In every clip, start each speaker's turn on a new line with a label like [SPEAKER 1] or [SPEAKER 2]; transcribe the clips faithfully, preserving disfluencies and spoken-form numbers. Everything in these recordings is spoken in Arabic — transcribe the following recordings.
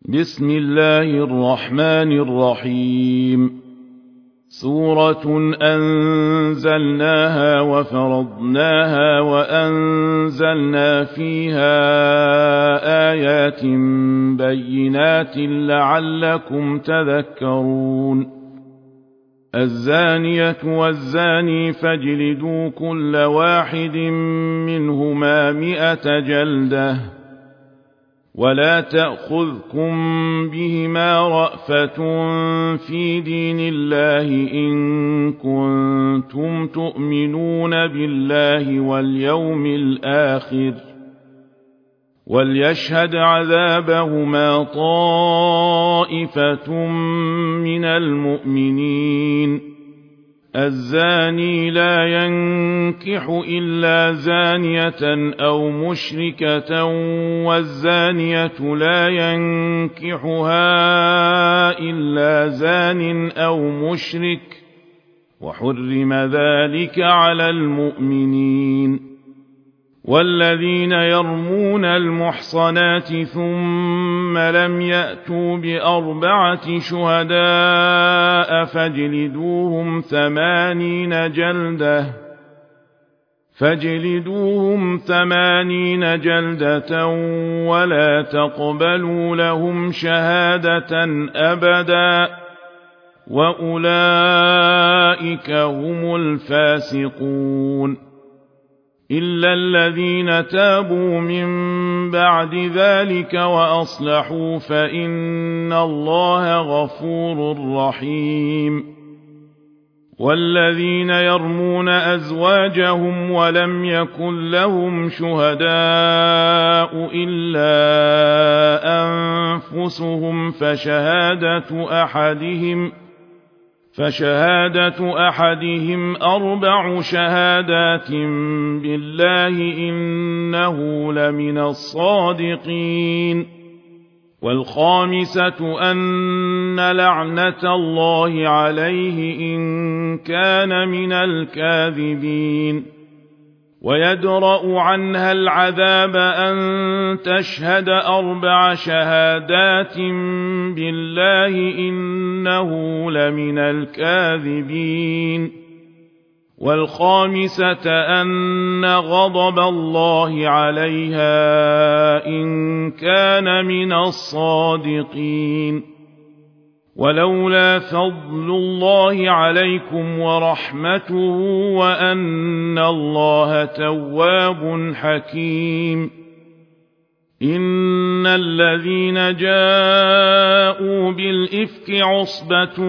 [SPEAKER 1] بسم الله الرحمن الرحيم. سورة أنزلناها وفرضناها وأنزلنا فيها آيات بينات لعلكم تذكرون. الزانية والزاني فاجلدوا كل واحد منهما مئة جلدة ولا تأخذكم بهما رأفة في دين الله إن كنتم تؤمنون بالله واليوم الآخر وليشهد عذابهما طائفة من المؤمنين. الزاني لا ينكح إلا زانية أو مشركة والزانية لا ينكحها إلا زان أو مشرك وحرم ذلك على المؤمنين. والذين يرمون المحصنات ثم لم يأتوا بأربعة شهداء فاجلدوهم ثمانين جلدة فاجلدوهم ثمانين جلدة ولا تقبلوا لهم شهادة أبدا وأولئك هم الفاسقون. إلا الذين تابوا من بعد ذلك وأصلحوا فإن الله غفور رحيم. والذين يرمون أزواجهم ولم يكن لهم شهداء إلا أنفسهم فشهادة أحدهم فشهادة أحدهم أربع شهادات بالله إنه لمن الصادقين. والخامسة أن لعنة الله عليه إن كان من الكاذبين. ويدرأ عنها العذاب أن تشهد أربع شهادات بالله إنه لمن الكاذبين. والخامسة أن غضب الله عليها إن كان من الصادقين. ولولا فضل الله عليكم ورحمته وأن الله تواب حكيم. إن الذين جاءوا بالإفك عصبة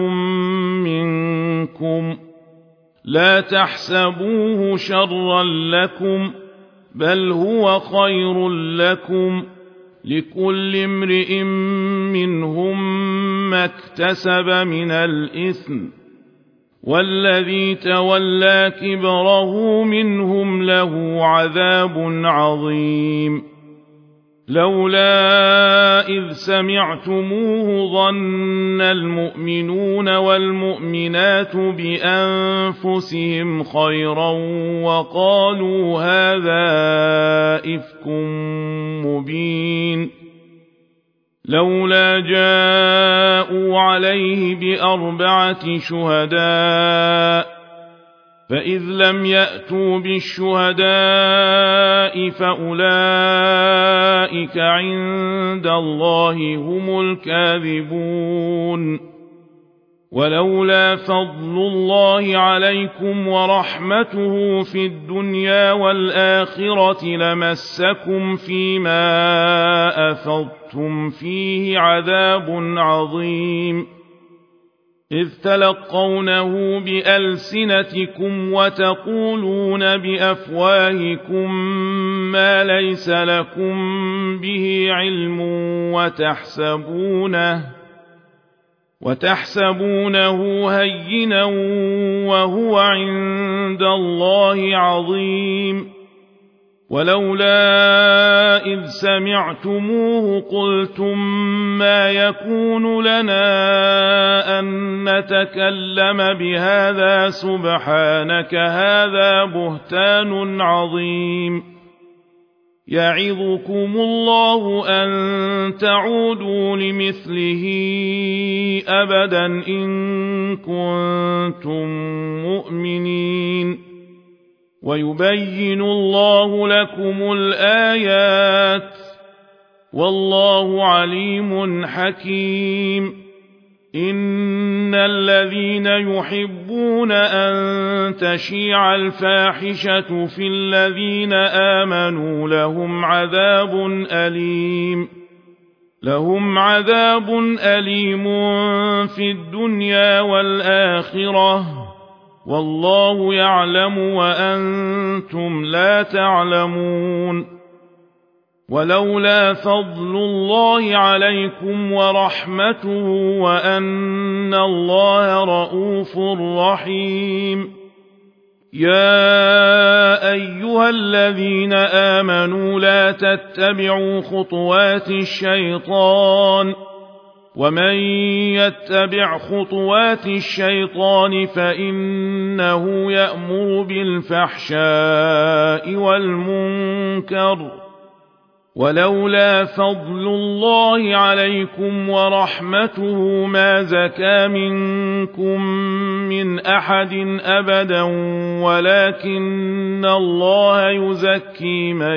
[SPEAKER 1] منكم لا تحسبوه شرا لكم بل هو خير لكم لكل امرئ منهم ما اكتسب من الإثم والذي تولى كبره منهم له عذاب عظيم. لولا إذ سمعتموه ظن المؤمنون والمؤمنات بأنفسهم خيرا وقالوا هذا إفك مبين. لولا جاءوا عليه بأربعة شهداء فإذ لم يأتوا بالشهداء فأولئك عند الله هم الكاذبون. ولولا فضل الله عليكم ورحمته في الدنيا والآخرة لمسكم فيما أفضتم فيه عذاب عظيم. إذ تلقونه بألسنتكم وتقولون بأفواهكم ما ليس لكم به علم وتحسبونه وتحسبونه هينا وهو عند الله عظيم. ولولا إذ سمعتموه قلتم ما يكون لنا أن نتكلم بهذا سبحانك هذا بهتان عظيم. يعظكم الله أن تعودوا لمثله أبدا إن كنتم مؤمنين ويبين الله لكم الآيات والله عليم حكيم إن الذين يحبون أن تشيع الفاحشة في الذين آمنوا لهم عذاب أليم لهم عذاب أليم في الدنيا والآخرة والله يعلم وأنتم لا تعلمون ولولا فضل الله عليكم ورحمته وأن الله رءوف رحيم يا أيها الذين آمنوا لا تتبعوا خطوات الشيطان ومن يتبع خطوات الشيطان فإنه يأمر بالفحشاء والمنكر ولولا فضل الله عليكم ورحمته ما زكى منكم من أحد أبدا ولكن الله يزكي من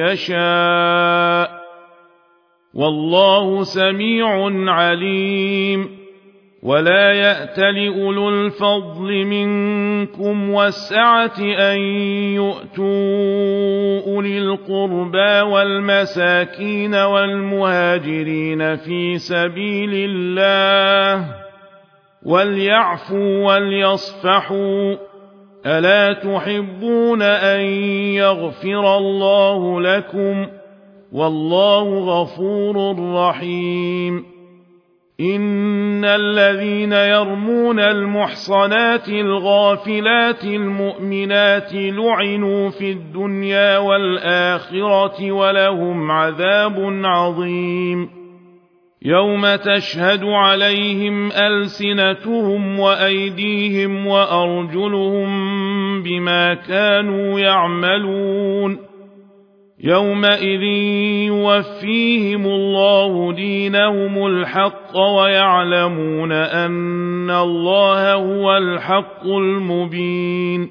[SPEAKER 1] يشاء والله سميع عليم ولا يأتل أولو الفضل منكم والسعة أن يؤتوا أولي القربى والمساكين والمهاجرين في سبيل الله وليعفوا وليصفحوا ألا تحبون أن يغفر الله لكم والله غفور رحيم إن الذين يرمون المحصنات الغافلات المؤمنات لعنوا في الدنيا والآخرة ولهم عذاب عظيم يوم تشهد عليهم ألسنتهم وأيديهم وأرجلهم بما كانوا يعملون يومئذ يوفيهم الله دينهم الحق ويعلمون أن الله هو الحق المبين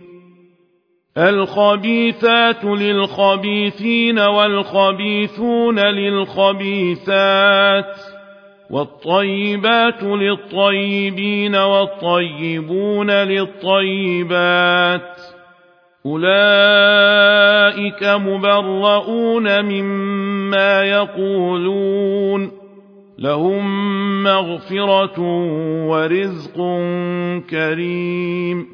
[SPEAKER 1] الخبيثات للخبيثين والخبيثون للخبيثات والطيبات للطيبين والطيبون للطيبات أولئك مبرؤون مما يقولون لهم مغفرة ورزق كريم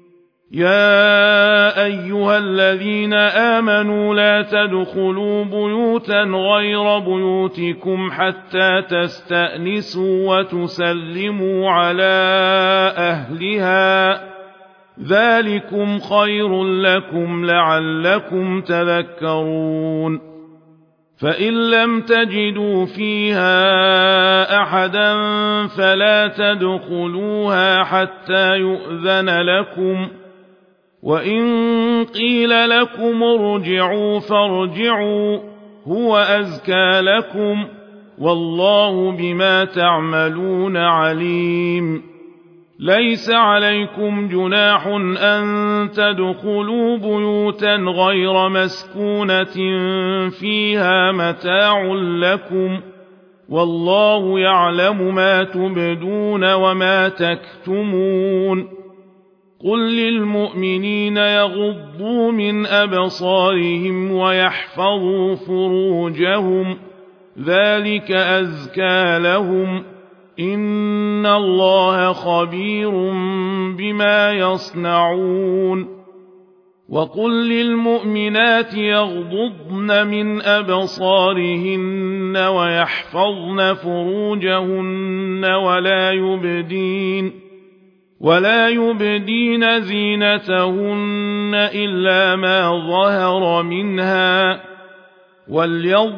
[SPEAKER 1] يا أيها الذين آمنوا لا تدخلوا بيوتا غير بيوتكم حتى تستأنسوا وتسلموا على أهلها ذلكم خير لكم لعلكم تذكرون فإن لم تجدوا فيها أحدا فلا تدخلوها حتى يؤذن لكم وإن قيل لكم ارجعوا فارجعوا هو أزكى لكم والله بما تعملون عليم ليس عليكم جناح أن تدخلوا بيوتا غير مسكونة فيها متاع لكم والله يعلم ما تبدون وما تكتمون قل للمؤمنين يغضوا من أبصارهم ويحفظوا فروجهم ذلك أزكى لهم إن الله خبير بما يصنعون وقل للمؤمنات يغضضن من أبصارهن ويحفظن فروجهن ولا يبدين ولا يبدين زينتهن إلا ما ظهر منها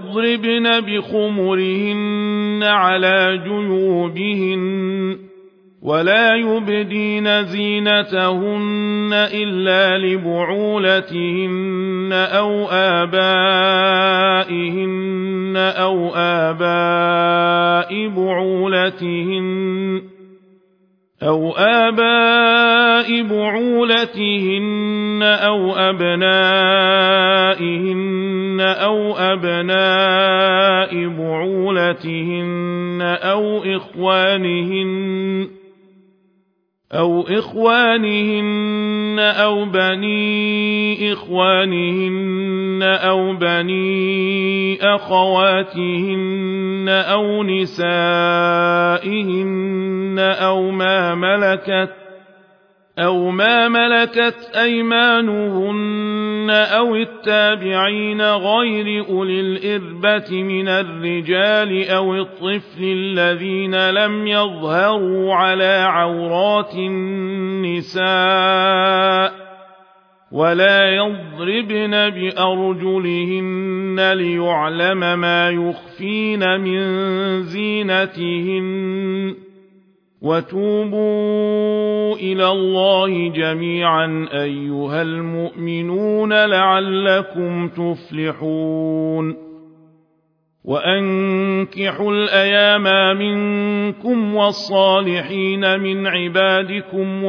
[SPEAKER 1] وليضربن بخمرهن على جيوبهن ولا يبدين زينتهن إلا لبعولتهن أو آبائهن أو آباء بعولتهن أو آباء بعولتهن أو أبنائهن أو أبناء بعولتهن أو إخوانهن أو إخوانهن أو بني إخوانهن أو بني أخواتهن أو نسائهن أو ما ملكت أو ما ملكت أيمانهن أو التابعين غير أولي الإربة من الرجال أو الطفل الذين لم يظهروا على عورات النساء ولا يضربن بأرجلهن ليعلم ما يخفين من زينتهن وتوبوا إلى الله جميعا أيها المؤمنون لعلكم تفلحون وأنكحوا الأيام منكم والصالحين من عبادكم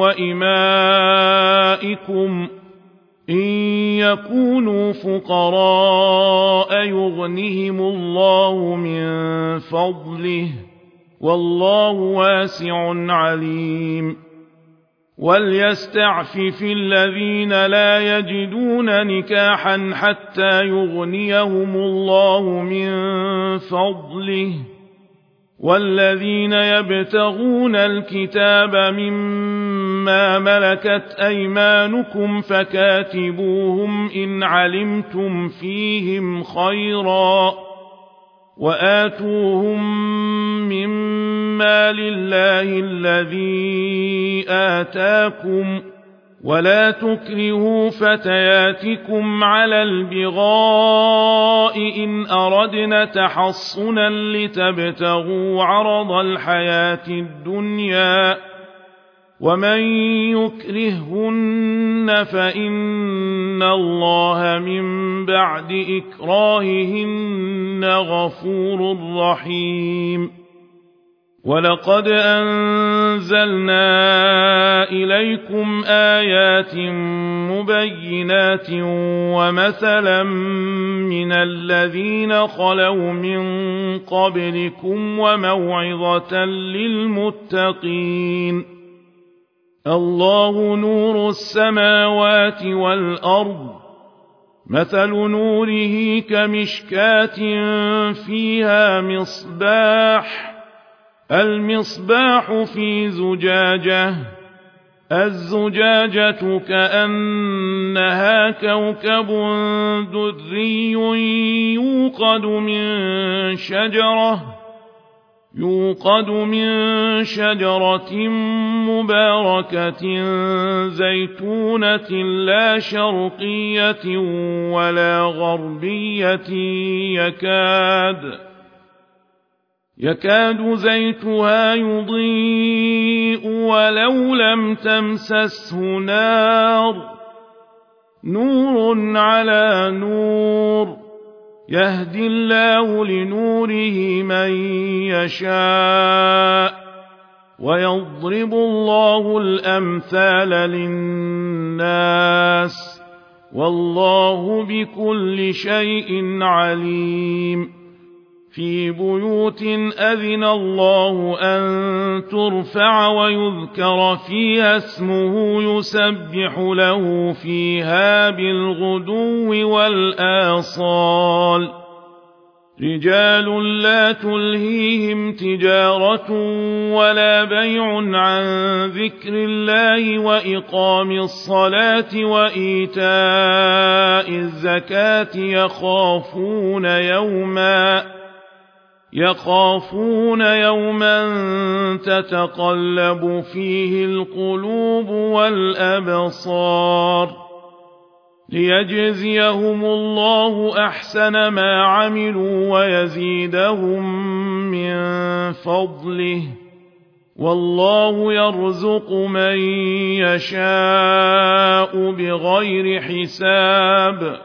[SPEAKER 1] وإمائكم إن يكونوا فقراء يغنهم الله من فضله والله واسع عليم وليستعفف الذين لا يجدون نكاحا حتى يغنيهم الله من فضله والذين يبتغون الكتاب مما ملكت أيمانكم فكاتبوهم إن علمتم فيهم خيرا وآتوهم مما لله الذي آتاكم ولا تكرهوا فتياتكم على البغاء إن أردنا تحصنا لتبتغوا عرض الحياة الدنيا ومن يكرههن فإن الله من بعد إكراههن غفور رحيم ولقد أنزلنا إليكم آيات مبينات ومثلا من الذين خلوا من قبلكم وموعظة للمتقين الله نور السماوات والأرض مثل نوره كمشكاة فيها مصباح المصباح في زجاجة الزجاجة كأنها كوكب دري يوقد من شجرة يوقد من شجرة مباركة زيتونة لا شرقية ولا غربية يكاد يكاد زيتها يضيء ولو لم تمسسه نار نور على نور يهدي الله لنوره من يشاء ويضرب الله الأمثال للناس والله بكل شيء عليم في بيوت أذن الله أن ترفع ويذكر فيها اسمه يسبح له فيها بالغدو والآصال رجال لا تلهيهم تجارة ولا بيع عن ذكر الله وإقام الصلاة وإيتاء الزكاة يخافون يوما يخافون يوما تتقلب فيه القلوب والأبصار ليجزيهم الله أحسن ما عملوا ويزيدهم من فضله والله يرزق من يشاء بغير حساب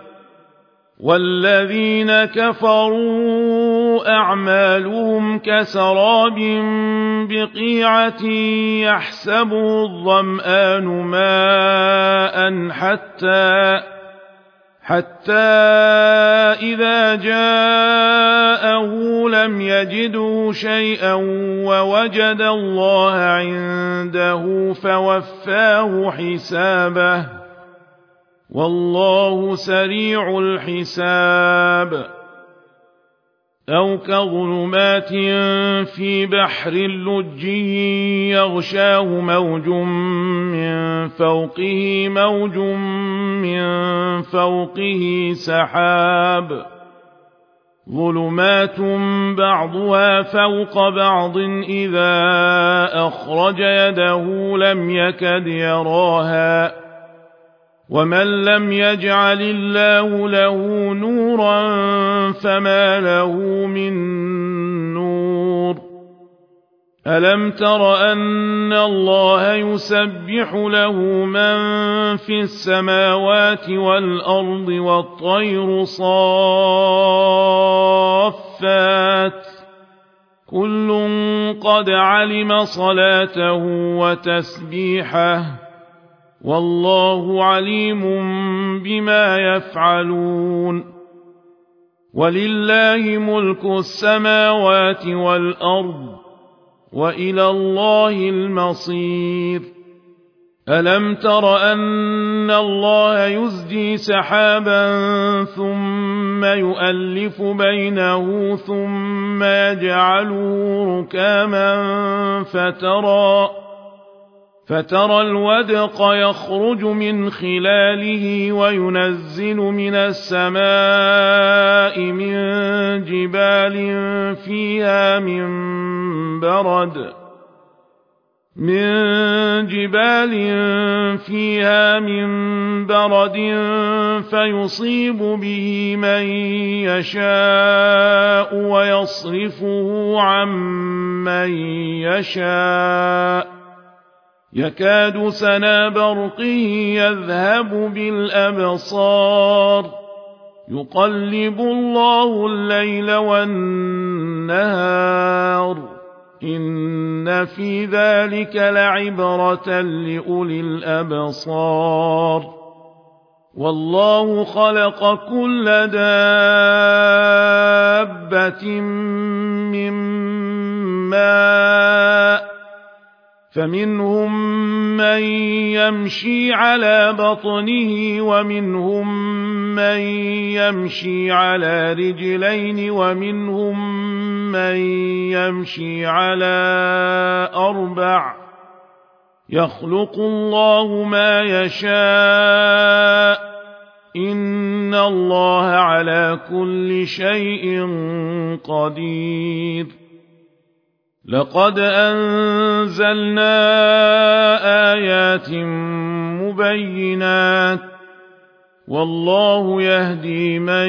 [SPEAKER 1] والذين كفروا أعمالهم كسراب بقيعة يحسبه الظمآن ماء حتى حتى إذا جاءه لم يجده شيئا ووجد الله عنده فوفاه حسابه والله سريع الحساب أو كظلمات في بحر لجي يغشاه موج من فوقه موج من فوقه سحاب ظلمات بعضها فوق بعض إذا أخرج يده لم يكد يراها ومن لم يجعل الله له نورا فما له من نور ألم تر أن الله يسبح له من في السماوات والأرض والطير صافات كل قد علم صلاته وتسبيحه والله عليم بما يفعلون ولله ملك السماوات والأرض وإلى الله المصير ألم تر أن الله يزجي سحابا ثم يؤلف بينه ثم يجعله ركاما فترى فترى الودق يخرج من خلاله وينزل من السماء من جبال فيها من برد من جبال فيها من برد فيصيب به من يشاء ويصرفه عن من يشاء يكاد سنا برقه يذهب بالأبصار يقلب الله الليل والنهار إن في ذلك لعبرة لأولي الأبصار والله خلق كل دابة من ماء فمنهم من يمشي على بطنه ومنهم من يمشي على رجلين ومنهم من يمشي على أربع يخلق الله ما يشاء إن الله على كل شيء قدير لقد أنزلنا آيات مبينات والله يهدي من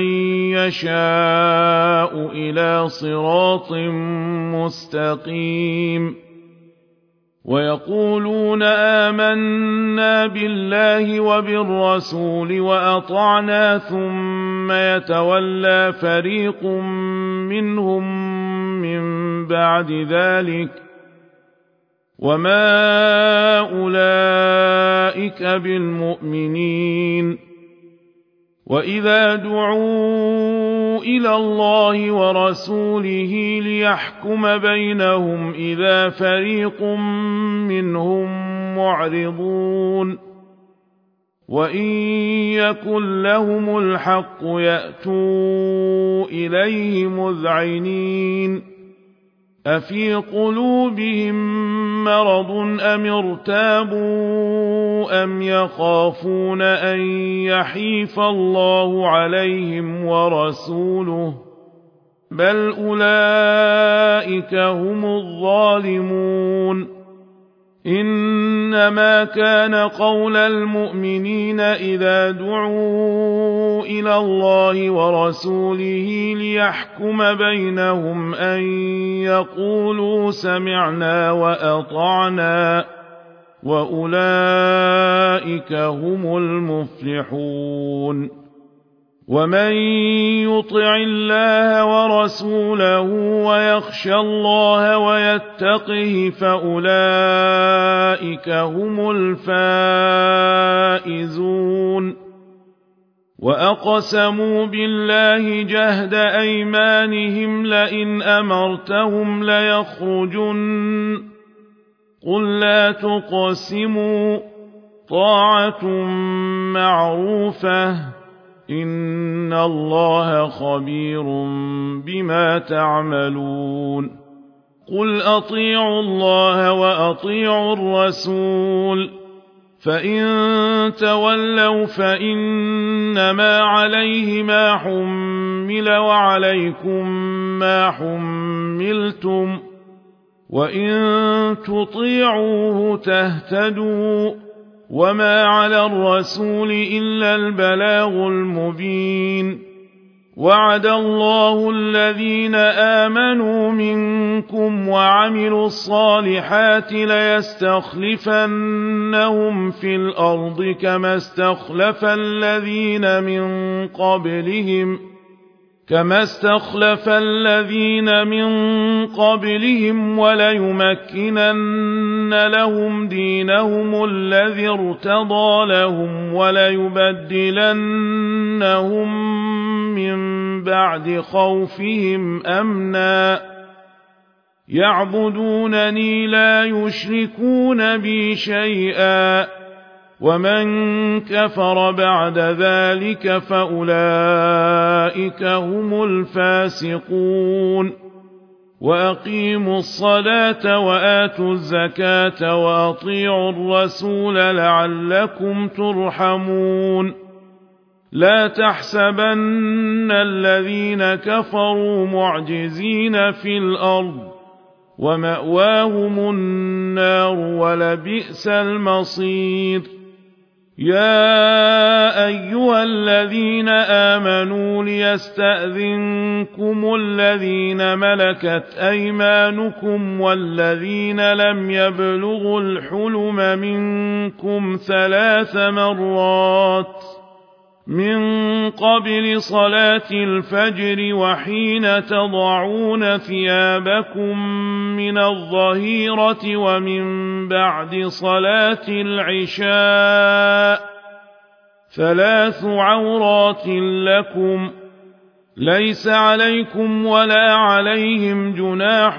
[SPEAKER 1] يشاء إلى صراط مستقيم ويقولون آمنا بالله وبالرسول وأطعنا ثم يتولى فريق منهم من بعد ذلك وما أولئك بالمؤمنين وإذا دعوا إلى الله ورسوله ليحكم بينهم إذا فريق منهم معرضون وإن يكن لهم الحق يأتوا إليه مذعنين أفي قلوبهم مرض أم ارتابوا أم يخافون أن يحيف الله عليهم ورسوله بل أولئك هم الظالمون إنما كان قول المؤمنين إذا دعوا إلى الله ورسوله ليحكم بينهم أن يقولوا سمعنا وأطعنا وأولئك هم المفلحون ومن يطع الله ورسوله ويخشى الله ويتقه فأولئك هم الفائزون وأقسموا بالله جهد أيمانهم لئن أمرتهم ليخرجن قل لا تقسموا طاعة معروفة إن الله خبير بما تعملون قل أطيعوا الله وأطيعوا الرسول فإن تولوا فإنما عليه ما حمل وعليكم ما حملتم وإن تطيعوه تهتدوا وما على الرسول إلا البلاغ المبين وعد الله الذين آمنوا منكم وعملوا الصالحات ليستخلفنهم في الأرض كما استخلف الذين من قبلهم كما استخلف الذين من قبلهم وليمكنن لهم دينهم الذي ارتضى لهم وليبدلنهم من بعد خوفهم أمنا يعبدونني لا يشركون بي شيئا ومن كفر بعد ذلك فأولئك هم الفاسقون وأقيموا الصلاة وآتوا الزكاة وأطيعوا الرسول لعلكم ترحمون لا تحسبن الذين كفروا معجزين في الأرض ومأواهم النار ولبئس المصير يا أيها الذين آمنوا ليستأذنكم الذين ملكت أيمانكم والذين لم يبلغوا الحلم منكم ثلاث مرات من قبل صلاة الفجر وحين تضعون ثيابكم من الظهيرة ومن بعد صلاة العشاء ثلاث عورات لكم ليس عليكم ولا عليهم جناح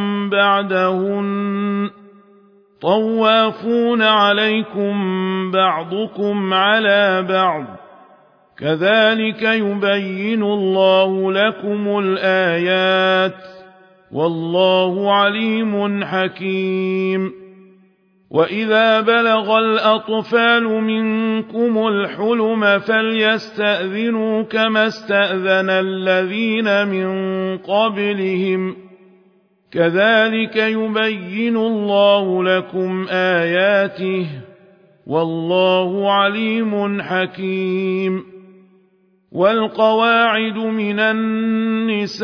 [SPEAKER 1] بعدهن طوافون عليكم بعضكم على بعض كذلك يبين الله لكم الآيات والله عليم حكيم وإذا بلغ الأطفال منكم الحلم فليستأذنوا كما استأذن الذين من قبلهم كذلك يبين الله لكم آياته والله عليم حكيم والقواعد من النساء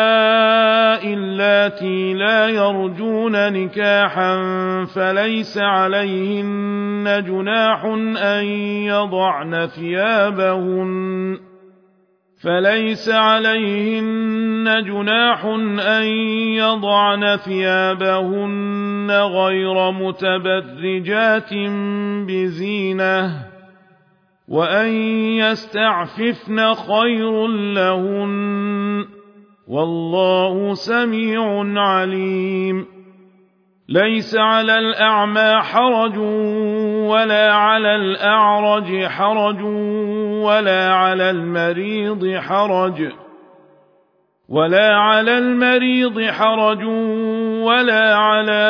[SPEAKER 1] اللاتي لا يرجون نكاحا فليس عليهن جناح أن يضعن ثيابهن فليس عليهن جناح أن يضعن ثيابهن غير متبرجات بزينة وأن يستعففن خير لهن والله سميع عليم ليس على الأعمى حرج ولا على الأعرج حرج ولا على المريض حرج ولا على المريض حرج ولا على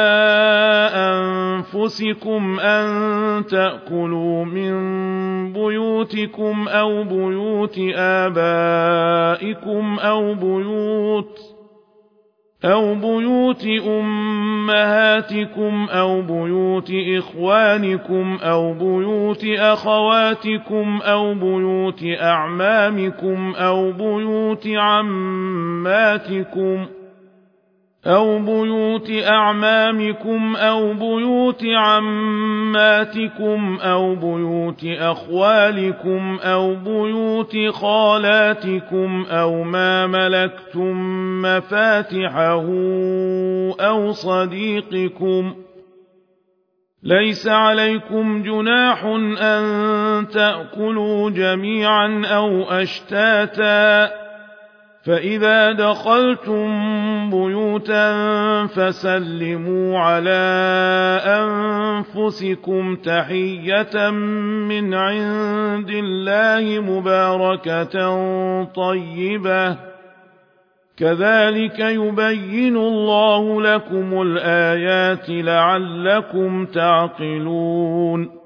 [SPEAKER 1] أنفسكم أن تأكلوا من بيوتكم أو بيوت آبائكم أو بيوت أو بيوت أمهاتكم أو بيوت إخوانكم أو بيوت أخواتكم أو بيوت أعمامكم أو بيوت عماتكم أو بيوت أعمامكم أو بيوت عماتكم أو بيوت أخوالكم أو بيوت خالاتكم أو ما ملكتم مفاتحه أو صديقكم. ليس عليكم جناح أن تأكلوا جميعا أو أشتاتا، فإذا دخلتم بيوتا فسلموا على أنفسكم تحية من عند الله مباركة طيبة، كذلك يبين الله لكم الآيات لعلكم تعقلون.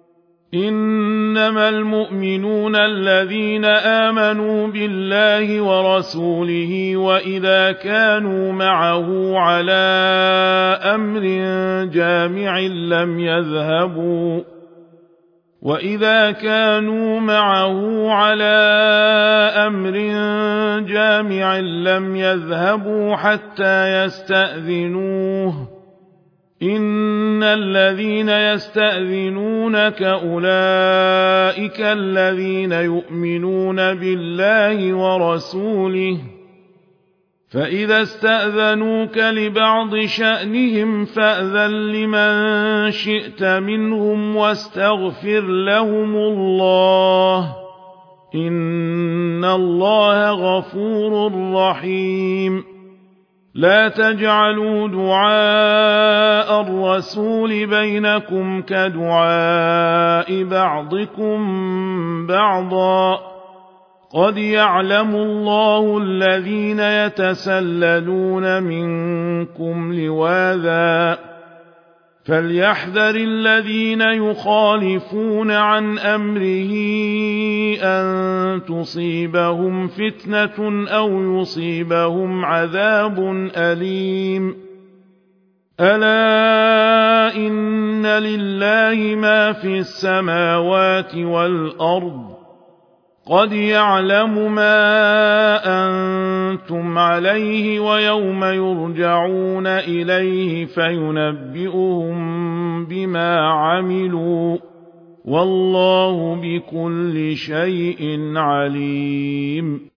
[SPEAKER 1] إنما المؤمنون الذين آمنوا بالله ورسوله وإذا كانوا معه على أمر جامع لم يذهبوا وإذا كانوا معه على أمر جامع لم يذهبوا حتى يستأذنوه. إن الذين يستأذنونك أولئك الذين يؤمنون بالله ورسوله، فإذا استأذنوك لبعض شأنهم فأذن لمن شئت منهم واستغفر لهم الله، إن الله غفور رحيم. لا تجعلوا دعاء الرسول بينكم كدعاء بعضكم بعضا، قد يعلم الله الذين يتسللون منكم لواذا، فليحذر الذين يخالفون عن أمره أن تصيبهم فتنة أو يصيبهم عذاب أليم. ألا إن لله ما في السماوات والأرض، قد يعلم ما أنتم عليه ويوم يرجعون إليه فينبئهم بما عملوا، والله بكل شيء عليم.